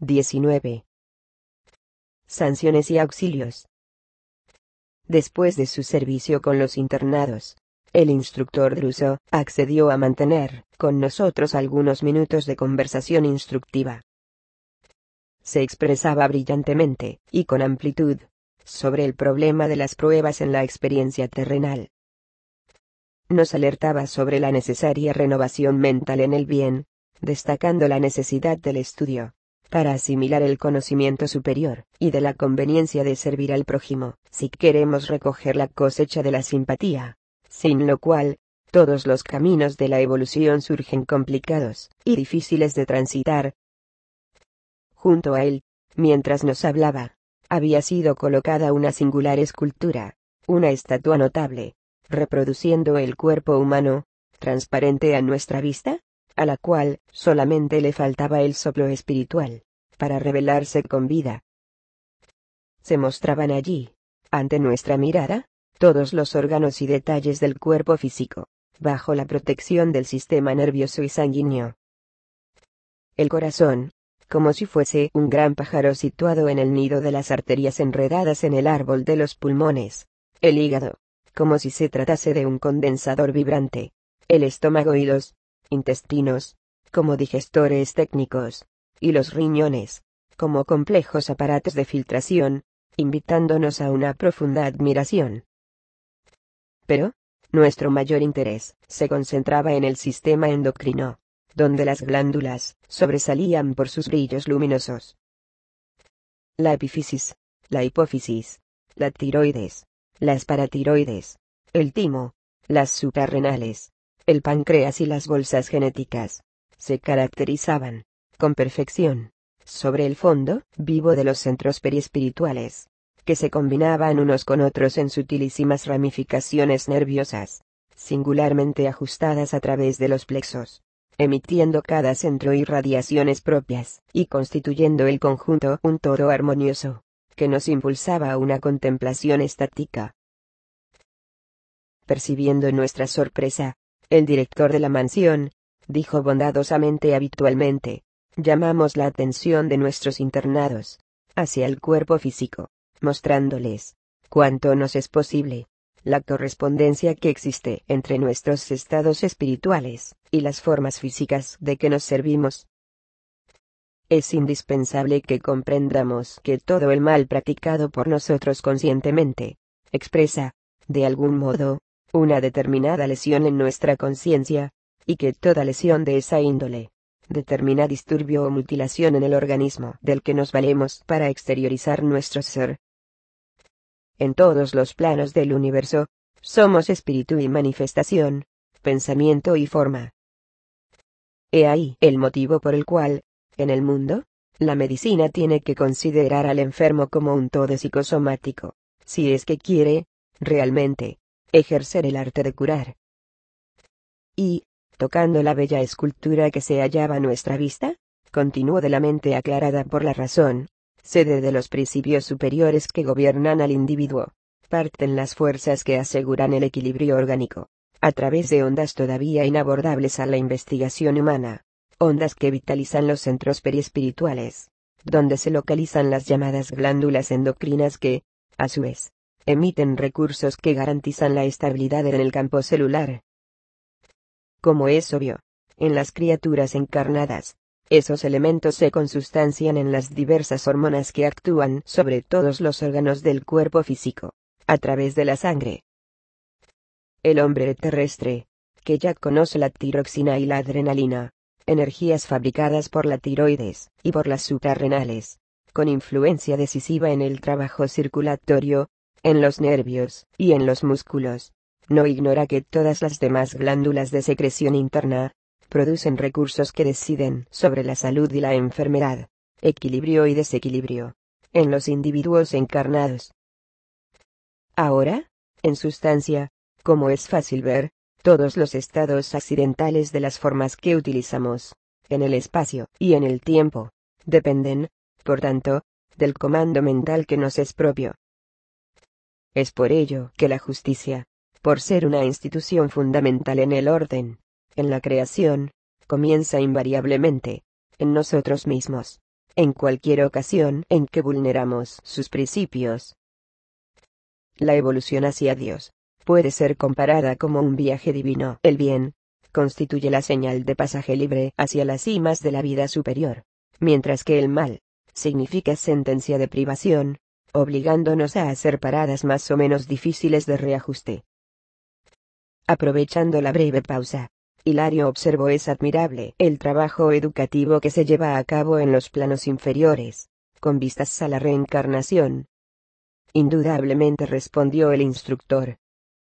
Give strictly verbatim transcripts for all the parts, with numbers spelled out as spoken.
diecinueve. Sanciones y auxilios. Después de su servicio con los internados, el instructor Druso accedió a mantener con nosotros algunos minutos de conversación instructiva. Se expresaba brillantemente, y con amplitud, sobre el problema de las pruebas en la experiencia terrenal. Nos alertaba sobre la necesaria renovación mental en el bien, destacando la necesidad del estudio, para asimilar el conocimiento superior, y de la conveniencia de servir al prójimo, si queremos recoger la cosecha de la simpatía, sin lo cual, todos los caminos de la evolución surgen complicados, y difíciles de transitar. Junto a él, mientras nos hablaba, había sido colocada una singular escultura, una estatua notable, reproduciendo el cuerpo humano, transparente a nuestra vista, a la cual solamente le faltaba el soplo espiritual, para revelarse con vida. Se mostraban allí, ante nuestra mirada, todos los órganos y detalles del cuerpo físico, bajo la protección del sistema nervioso y sanguíneo. El corazón, como si fuese un gran pájaro situado en el nido de las arterias enredadas en el árbol de los pulmones, el hígado, como si se tratase de un condensador vibrante, el estómago y los intestinos, como digestores técnicos, y los riñones, como complejos aparatos de filtración, invitándonos a una profunda admiración. Pero, nuestro mayor interés se concentraba en el sistema endocrino, donde las glándulas sobresalían por sus brillos luminosos. La epífisis, la hipófisis, la tiroides, las paratiroides, el timo, las suprarrenales, el páncreas y las bolsas genéticas, se caracterizaban, con perfección, sobre el fondo vivo de los centros periespirituales, que se combinaban unos con otros en sutilísimas ramificaciones nerviosas, singularmente ajustadas a través de los plexos, emitiendo cada centro irradiaciones propias, y constituyendo el conjunto un todo armonioso, que nos impulsaba a una contemplación estática. Percibiendo nuestra sorpresa, el director de la mansión dijo bondadosamente: habitualmente, llamamos la atención de nuestros internados hacia el cuerpo físico, mostrándoles, cuanto nos es posible, la correspondencia que existe entre nuestros estados espirituales y las formas físicas de que nos servimos. Es indispensable que comprendamos que todo el mal practicado por nosotros conscientemente expresa, de algún modo, una determinada lesión en nuestra conciencia, y que toda lesión de esa índole determina disturbio o mutilación en el organismo del que nos valemos para exteriorizar nuestro ser. En todos los planos del universo, somos espíritu y manifestación, pensamiento y forma. He ahí el motivo por el cual, en el mundo, la medicina tiene que considerar al enfermo como un todo psicosomático, si es que quiere, realmente, ejercer el arte de curar. Y, tocando la bella escultura que se hallaba a nuestra vista, continuó de la mente aclarada por la razón, sede de los principios superiores que gobiernan al individuo, parten las fuerzas que aseguran el equilibrio orgánico, a través de ondas todavía inabordables a la investigación humana, ondas que vitalizan los centros periespirituales, donde se localizan las llamadas glándulas endocrinas que, a su vez, emiten recursos que garantizan la estabilidad en el campo celular. Como es obvio, en las criaturas encarnadas, esos elementos se consustancian en las diversas hormonas que actúan sobre todos los órganos del cuerpo físico, a través de la sangre. El hombre terrestre, que ya conoce la tiroxina y la adrenalina, energías fabricadas por la tiroides y por las suprarrenales, con influencia decisiva en el trabajo circulatorio, en los nervios y en los músculos, no ignora que todas las demás glándulas de secreción interna producen recursos que deciden sobre la salud y la enfermedad, equilibrio y desequilibrio, en los individuos encarnados. Ahora, en sustancia, como es fácil ver, todos los estados accidentales de las formas que utilizamos, en el espacio y en el tiempo, dependen, por tanto, del comando mental que nos es propio. Es por ello que la justicia, por ser una institución fundamental en el orden, en la creación, comienza invariablemente, en nosotros mismos, en cualquier ocasión en que vulneramos sus principios. La evolución hacia Dios puede ser comparada como un viaje divino. El bien constituye la señal de pasaje libre hacia las cimas de la vida superior, mientras que el mal significa sentencia de privación, obligándonos a hacer paradas más o menos difíciles de reajuste. Aprovechando la breve pausa, Hilario observó: es admirable el trabajo educativo que se lleva a cabo en los planos inferiores, con vistas a la reencarnación. Indudablemente, respondió el instructor.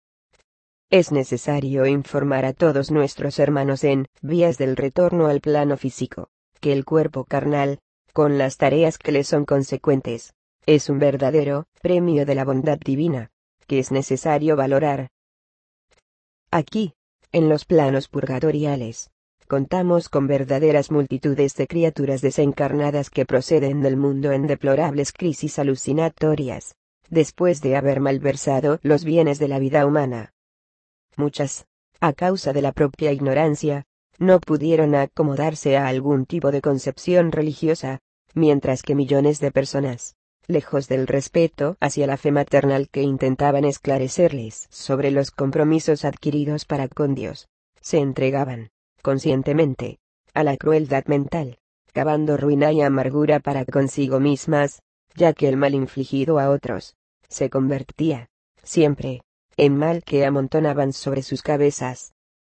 Es necesario informar a todos nuestros hermanos en vías del retorno al plano físico, que el cuerpo carnal, con las tareas que le son consecuentes, es un verdadero premio de la bondad divina, que es necesario valorar. Aquí, en los planos purgatoriales, contamos con verdaderas multitudes de criaturas desencarnadas que proceden del mundo en deplorables crisis alucinatorias, después de haber malversado los bienes de la vida humana. Muchas, a causa de la propia ignorancia, no pudieron acomodarse a algún tipo de concepción religiosa, mientras que millones de personas, lejos del respeto hacia la fe maternal que intentaban esclarecerles sobre los compromisos adquiridos para con Dios, se entregaban, conscientemente, a la crueldad mental, cavando ruina y amargura para consigo mismas, ya que el mal infligido a otros se convertía, siempre, en mal que amontonaban sobre sus cabezas.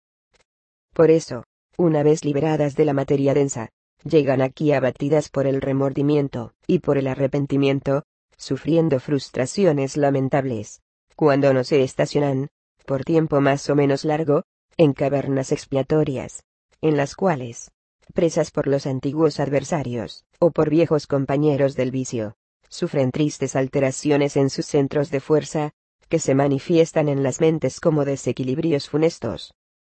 Por eso, una vez liberadas de la materia densa, llegan aquí abatidas por el remordimiento y por el arrepentimiento, sufriendo frustraciones lamentables, cuando no se estacionan, por tiempo más o menos largo, en cavernas expiatorias, en las cuales, presas por los antiguos adversarios, o por viejos compañeros del vicio, sufren tristes alteraciones en sus centros de fuerza, que se manifiestan en las mentes como desequilibrios funestos.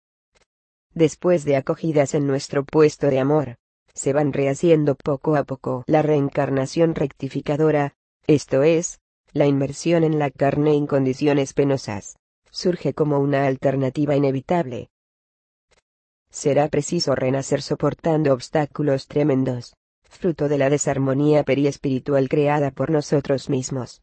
Después de acogidas en nuestro puesto de amor, se van rehaciendo poco a poco la reencarnación rectificadora, esto es, la inmersión en la carne en condiciones penosas, surge como una alternativa inevitable. Será preciso renacer soportando obstáculos tremendos, fruto de la desarmonía periespiritual creada por nosotros mismos.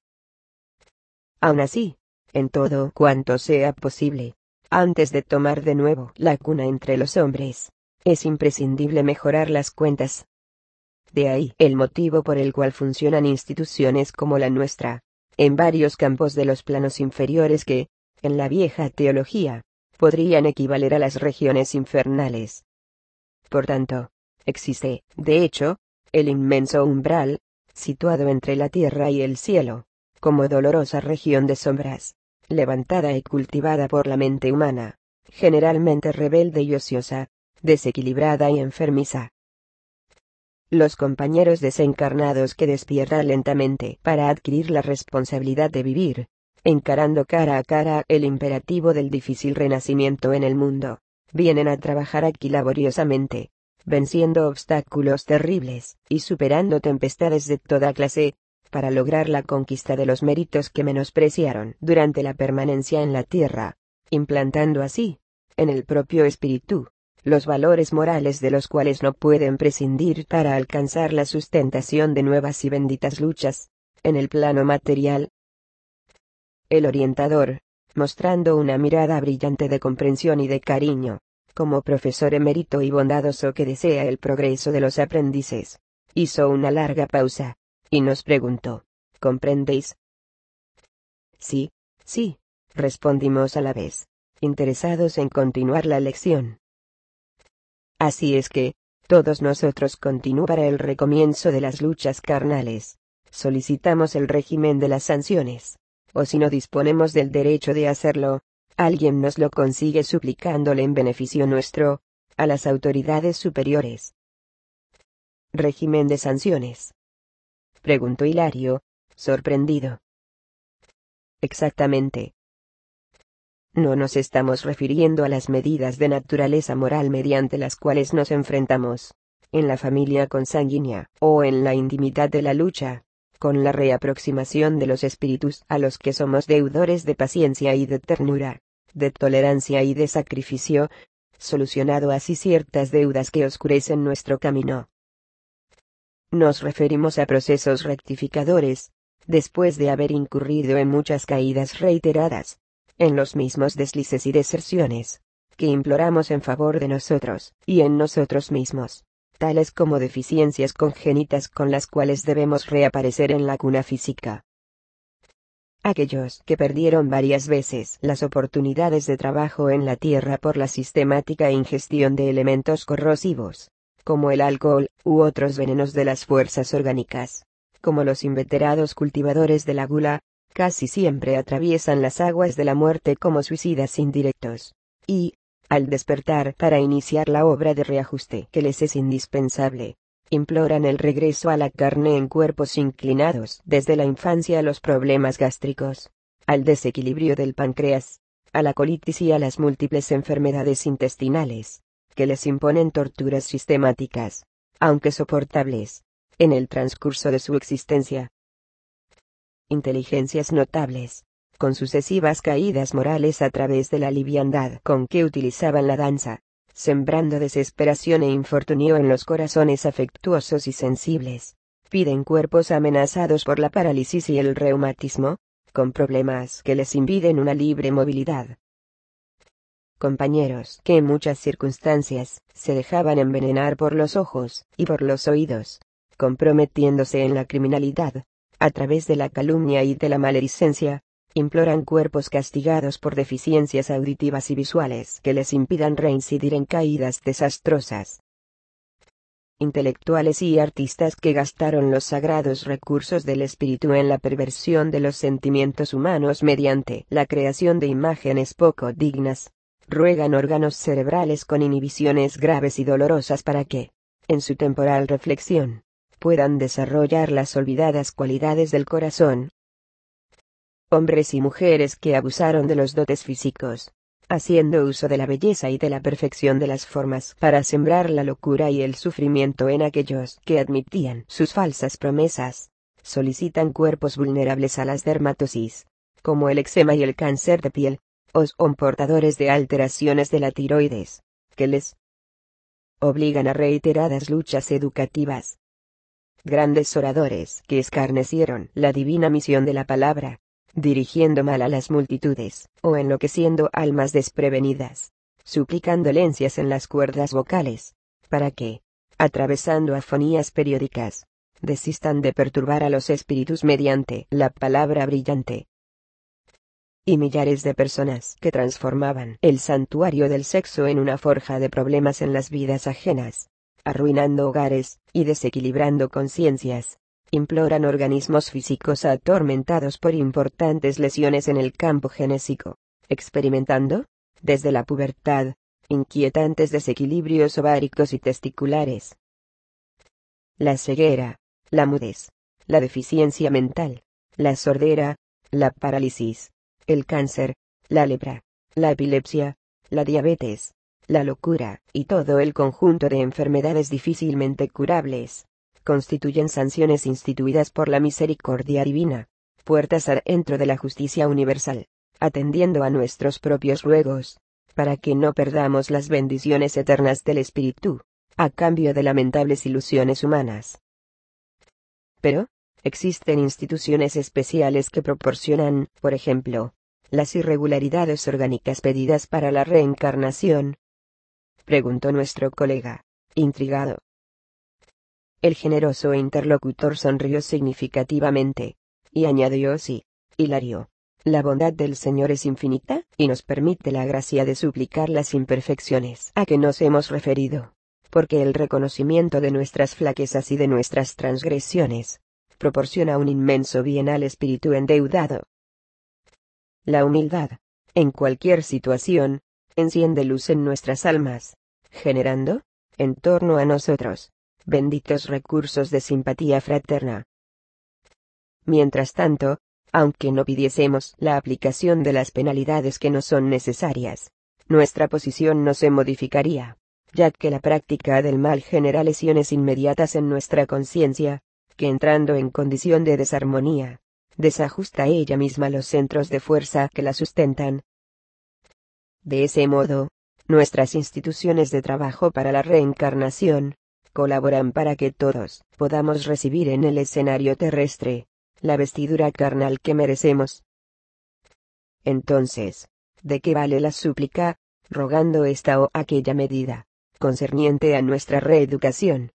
Aún así, en todo cuanto sea posible, antes de tomar de nuevo la cuna entre los hombres, es imprescindible mejorar las cuentas. De ahí el motivo por el cual funcionan instituciones como la nuestra, en varios campos de los planos inferiores que, en la vieja teología, podrían equivaler a las regiones infernales. Por tanto, existe, de hecho, el inmenso umbral, situado entre la tierra y el cielo, como dolorosa región de sombras, levantada y cultivada por la mente humana, generalmente rebelde y ociosa, desequilibrada y enfermiza. Los compañeros desencarnados que despiertan lentamente para adquirir la responsabilidad de vivir, encarando cara a cara el imperativo del difícil renacimiento en el mundo, vienen a trabajar aquí laboriosamente, venciendo obstáculos terribles y superando tempestades de toda clase, para lograr la conquista de los méritos que menospreciaron durante la permanencia en la tierra, implantando así, en el propio espíritu, los valores morales de los cuales no pueden prescindir para alcanzar la sustentación de nuevas y benditas luchas, en el plano material. El orientador, mostrando una mirada brillante de comprensión y de cariño, como profesor emérito y bondadoso que desea el progreso de los aprendices, hizo una larga pausa, y nos preguntó: ¿comprendéis? Sí, sí, respondimos a la vez, interesados en continuar la lección. Así es que, todos nosotros continuamos para el recomienzo de las luchas carnales, solicitamos el régimen de las sanciones, o si no disponemos del derecho de hacerlo, alguien nos lo consigue suplicándole en beneficio nuestro, a las autoridades superiores. ¿Régimen de sanciones?, preguntó Hilario, sorprendido. Exactamente. No nos estamos refiriendo a las medidas de naturaleza moral mediante las cuales nos enfrentamos, en la familia consanguínea, o en la intimidad de la lucha, con la reaproximación de los espíritus a los que somos deudores de paciencia y de ternura, de tolerancia y de sacrificio, solucionado así ciertas deudas que oscurecen nuestro camino. Nos referimos a procesos rectificadores, después de haber incurrido en muchas caídas reiteradas, en los mismos deslices y deserciones, que imploramos en favor de nosotros, y en nosotros mismos, tales como deficiencias congénitas con las cuales debemos reaparecer en la cuna física. Aquellos que perdieron varias veces las oportunidades de trabajo en la tierra por la sistemática ingestión de elementos corrosivos, como el alcohol, u otros venenos de las fuerzas orgánicas, como los inveterados cultivadores de la gula, casi siempre atraviesan las aguas de la muerte como suicidas indirectos, y, al despertar para iniciar la obra de reajuste que les es indispensable, imploran el regreso a la carne en cuerpos inclinados desde la infancia a los problemas gástricos, al desequilibrio del páncreas, a la colitis y a las múltiples enfermedades intestinales, que les imponen torturas sistemáticas, aunque soportables, en el transcurso de su existencia. Inteligencias notables, con sucesivas caídas morales a través de la liviandad con que utilizaban la danza, sembrando desesperación e infortunio en los corazones afectuosos y sensibles, piden cuerpos amenazados por la parálisis y el reumatismo, con problemas que les impiden una libre movilidad. Compañeros que en muchas circunstancias se dejaban envenenar por los ojos y por los oídos, comprometiéndose en la criminalidad, a través de la calumnia y de la maledicencia, imploran cuerpos castigados por deficiencias auditivas y visuales que les impidan reincidir en caídas desastrosas. Intelectuales y artistas que gastaron los sagrados recursos del espíritu en la perversión de los sentimientos humanos mediante la creación de imágenes poco dignas, ruegan órganos cerebrales con inhibiciones graves y dolorosas para que, en su temporal reflexión, puedan desarrollar las olvidadas cualidades del corazón. Hombres y mujeres que abusaron de los dotes físicos, haciendo uso de la belleza y de la perfección de las formas para sembrar la locura y el sufrimiento en aquellos que admitían sus falsas promesas, solicitan cuerpos vulnerables a las dermatosis, como el eczema y el cáncer de piel, o son portadores de alteraciones de la tiroides, que les obligan a reiteradas luchas educativas. Grandes oradores que escarnecieron la divina misión de la palabra, dirigiendo mal a las multitudes, o enloqueciendo almas desprevenidas, suplican dolencias en las cuerdas vocales, para que, atravesando afonías periódicas, desistan de perturbar a los espíritus mediante la palabra brillante. Y millares de personas que transformaban el santuario del sexo en una forja de problemas en las vidas ajenas, arruinando hogares, y desequilibrando conciencias, imploran organismos físicos atormentados por importantes lesiones en el campo genésico, experimentando, desde la pubertad, inquietantes desequilibrios ováricos y testiculares. La ceguera, la mudez, la deficiencia mental, la sordera, la parálisis, el cáncer, la lepra, la epilepsia, la diabetes, la locura, y todo el conjunto de enfermedades difícilmente curables, constituyen sanciones instituidas por la misericordia divina, puertas adentro de la justicia universal, atendiendo a nuestros propios ruegos, para que no perdamos las bendiciones eternas del Espíritu, a cambio de lamentables ilusiones humanas. Pero, existen instituciones especiales que proporcionan, por ejemplo, las irregularidades orgánicas pedidas para la reencarnación, preguntó nuestro colega, intrigado. El generoso interlocutor sonrió significativamente, y añadió: sí, Hilario, la bondad del Señor es infinita, y nos permite la gracia de suplicar las imperfecciones a que nos hemos referido, porque el reconocimiento de nuestras flaquezas y de nuestras transgresiones, proporciona un inmenso bien al espíritu endeudado. La humildad, en cualquier situación, enciende luz en nuestras almas, generando, en torno a nosotros, benditos recursos de simpatía fraterna. Mientras tanto, aunque no pidiésemos la aplicación de las penalidades que no son necesarias, nuestra posición no se modificaría, ya que la práctica del mal genera lesiones inmediatas en nuestra conciencia, que entrando en condición de desarmonía, desajusta ella misma los centros de fuerza que la sustentan. De ese modo, nuestras instituciones de trabajo para la reencarnación, colaboran para que todos podamos recibir en el escenario terrestre la vestidura carnal que merecemos. Entonces, ¿de qué vale la súplica, rogando esta o aquella medida, concerniente a nuestra reeducación?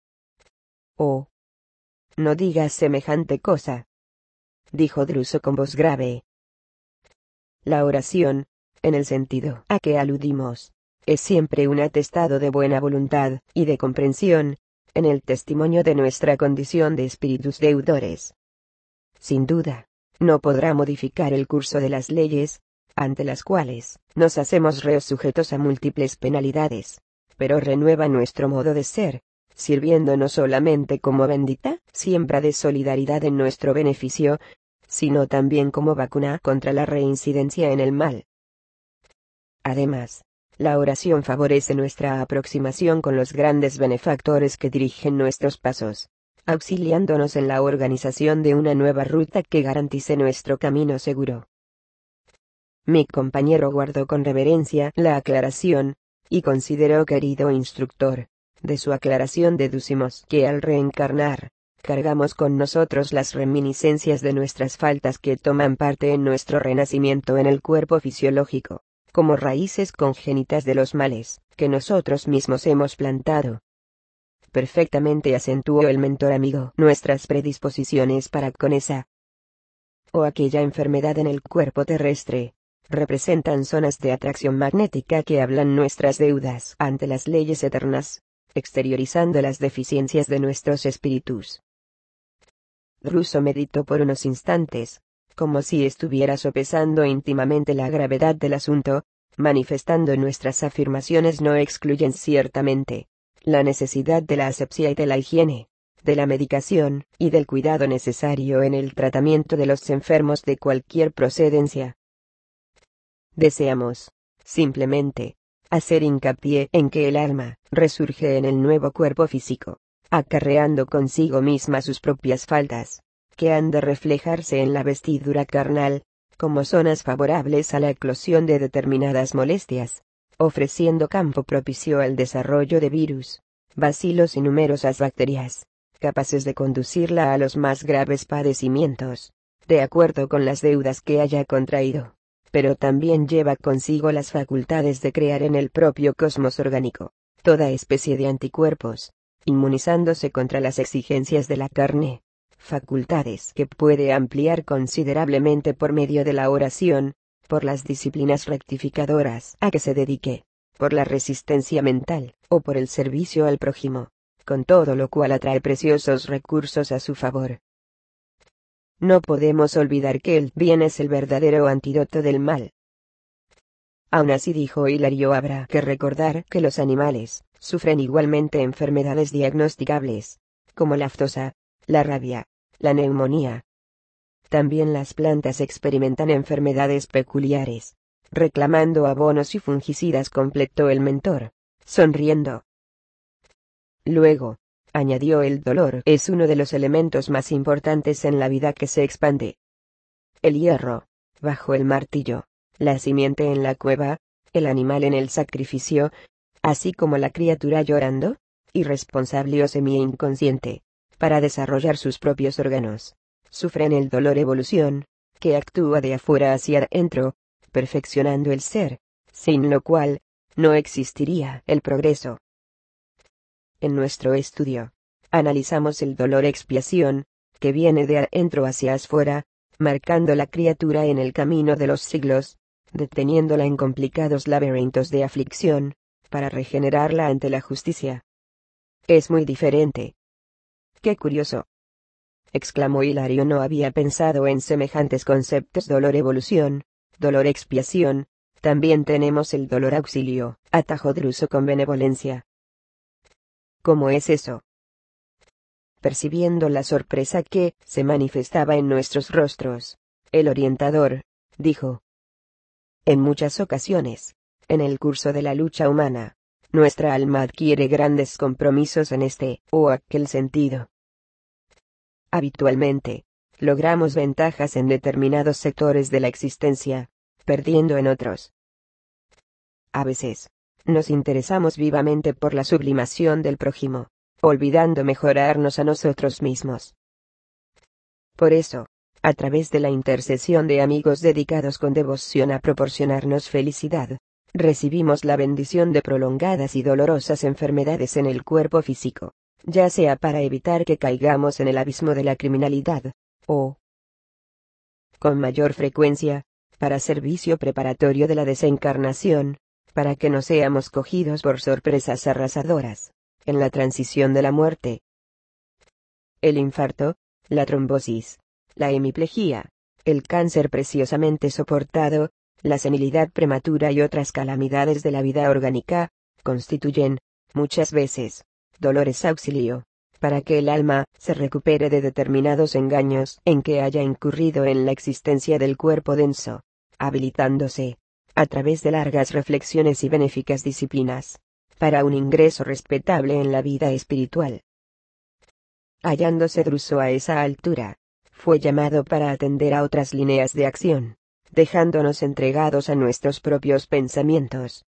Oh, no digas semejante cosa, dijo Druso con voz grave. La oración, en el sentido a que aludimos, es siempre un atestado de buena voluntad y de comprensión, en el testimonio de nuestra condición de espíritus deudores. Sin duda, no podrá modificar el curso de las leyes, ante las cuales nos hacemos reos sujetos a múltiples penalidades, pero renueva nuestro modo de ser, sirviendo no solamente como bendita siembra de solidaridad en nuestro beneficio, sino también como vacuna contra la reincidencia en el mal. Además, la oración favorece nuestra aproximación con los grandes benefactores que dirigen nuestros pasos, auxiliándonos en la organización de una nueva ruta que garantice nuestro camino seguro. Mi compañero guardó con reverencia la aclaración, y consideró, querido instructor, de su aclaración deducimos que al reencarnar, cargamos con nosotros las reminiscencias de nuestras faltas que toman parte en nuestro renacimiento en el cuerpo fisiológico, como raíces congénitas de los males que nosotros mismos hemos plantado. Perfectamente acentuó el mentor amigo nuestras predisposiciones para con esa o aquella enfermedad en el cuerpo terrestre. Representan zonas de atracción magnética que hablan nuestras deudas ante las leyes eternas, exteriorizando las deficiencias de nuestros espíritus. Druso meditó por unos instantes, como si estuviera sopesando íntimamente la gravedad del asunto, manifestando nuestras afirmaciones no excluyen ciertamente la necesidad de la asepsia y de la higiene, de la medicación y del cuidado necesario en el tratamiento de los enfermos de cualquier procedencia. Deseamos, simplemente, hacer hincapié en que el alma resurge en el nuevo cuerpo físico, acarreando consigo misma sus propias faltas, que han de reflejarse en la vestidura carnal, como zonas favorables a la eclosión de determinadas molestias, ofreciendo campo propicio al desarrollo de virus, bacilos y numerosas bacterias, capaces de conducirla a los más graves padecimientos, de acuerdo con las deudas que haya contraído, pero también lleva consigo las facultades de crear en el propio cosmos orgánico toda especie de anticuerpos, inmunizándose contra las exigencias de la carne, facultades que puede ampliar considerablemente por medio de la oración, por las disciplinas rectificadoras a que se dedique, por la resistencia mental, o por el servicio al prójimo, con todo lo cual atrae preciosos recursos a su favor. No podemos olvidar que el bien es el verdadero antídoto del mal. Aún así, dijo Hilario, habrá que recordar que los animales sufren igualmente enfermedades diagnosticables, como la aftosa, la rabia, la neumonía. También las plantas experimentan enfermedades peculiares, reclamando abonos y fungicidas, completó el mentor, sonriendo. Luego, añadió, el dolor es uno de los elementos más importantes en la vida que se expande. El hierro, bajo el martillo, la simiente en la cueva, el animal en el sacrificio, así como la criatura llorando, irresponsable o semi-inconsciente, para desarrollar sus propios órganos, sufren el dolor evolución, que actúa de afuera hacia adentro, perfeccionando el ser, sin lo cual, no existiría el progreso. En nuestro estudio, analizamos el dolor expiación, que viene de adentro hacia afuera, marcando la criatura en el camino de los siglos, deteniéndola en complicados laberintos de aflicción, para regenerarla ante la justicia. Es muy diferente. ¡Qué curioso!, exclamó Hilario, no había pensado en semejantes conceptos. Dolor evolución, dolor expiación, también tenemos el dolor auxilio, atajó Druso con benevolencia. ¿Cómo es eso? Percibiendo la sorpresa que se manifestaba en nuestros rostros, el orientador dijo: en muchas ocasiones, en el curso de la lucha humana, nuestra alma adquiere grandes compromisos en este o aquel sentido. Habitualmente, logramos ventajas en determinados sectores de la existencia, perdiendo en otros. A veces, nos interesamos vivamente por la sublimación del prójimo, olvidando mejorarnos a nosotros mismos. Por eso, a través de la intercesión de amigos dedicados con devoción a proporcionarnos felicidad, recibimos la bendición de prolongadas y dolorosas enfermedades en el cuerpo físico, ya sea para evitar que caigamos en el abismo de la criminalidad, o, con mayor frecuencia, para servicio preparatorio de la desencarnación, para que no seamos cogidos por sorpresas arrasadoras, en la transición de la muerte. El infarto, la trombosis, la hemiplegia, el cáncer preciosamente soportado, la senilidad prematura y otras calamidades de la vida orgánica, constituyen, muchas veces, dolores auxilio, para que el alma se recupere de determinados engaños en que haya incurrido en la existencia del cuerpo denso, habilitándose, a través de largas reflexiones y benéficas disciplinas, para un ingreso respetable en la vida espiritual. Hallándose Druso a esa altura, fue llamado para atender a otras líneas de acción, dejándonos entregados a nuestros propios pensamientos,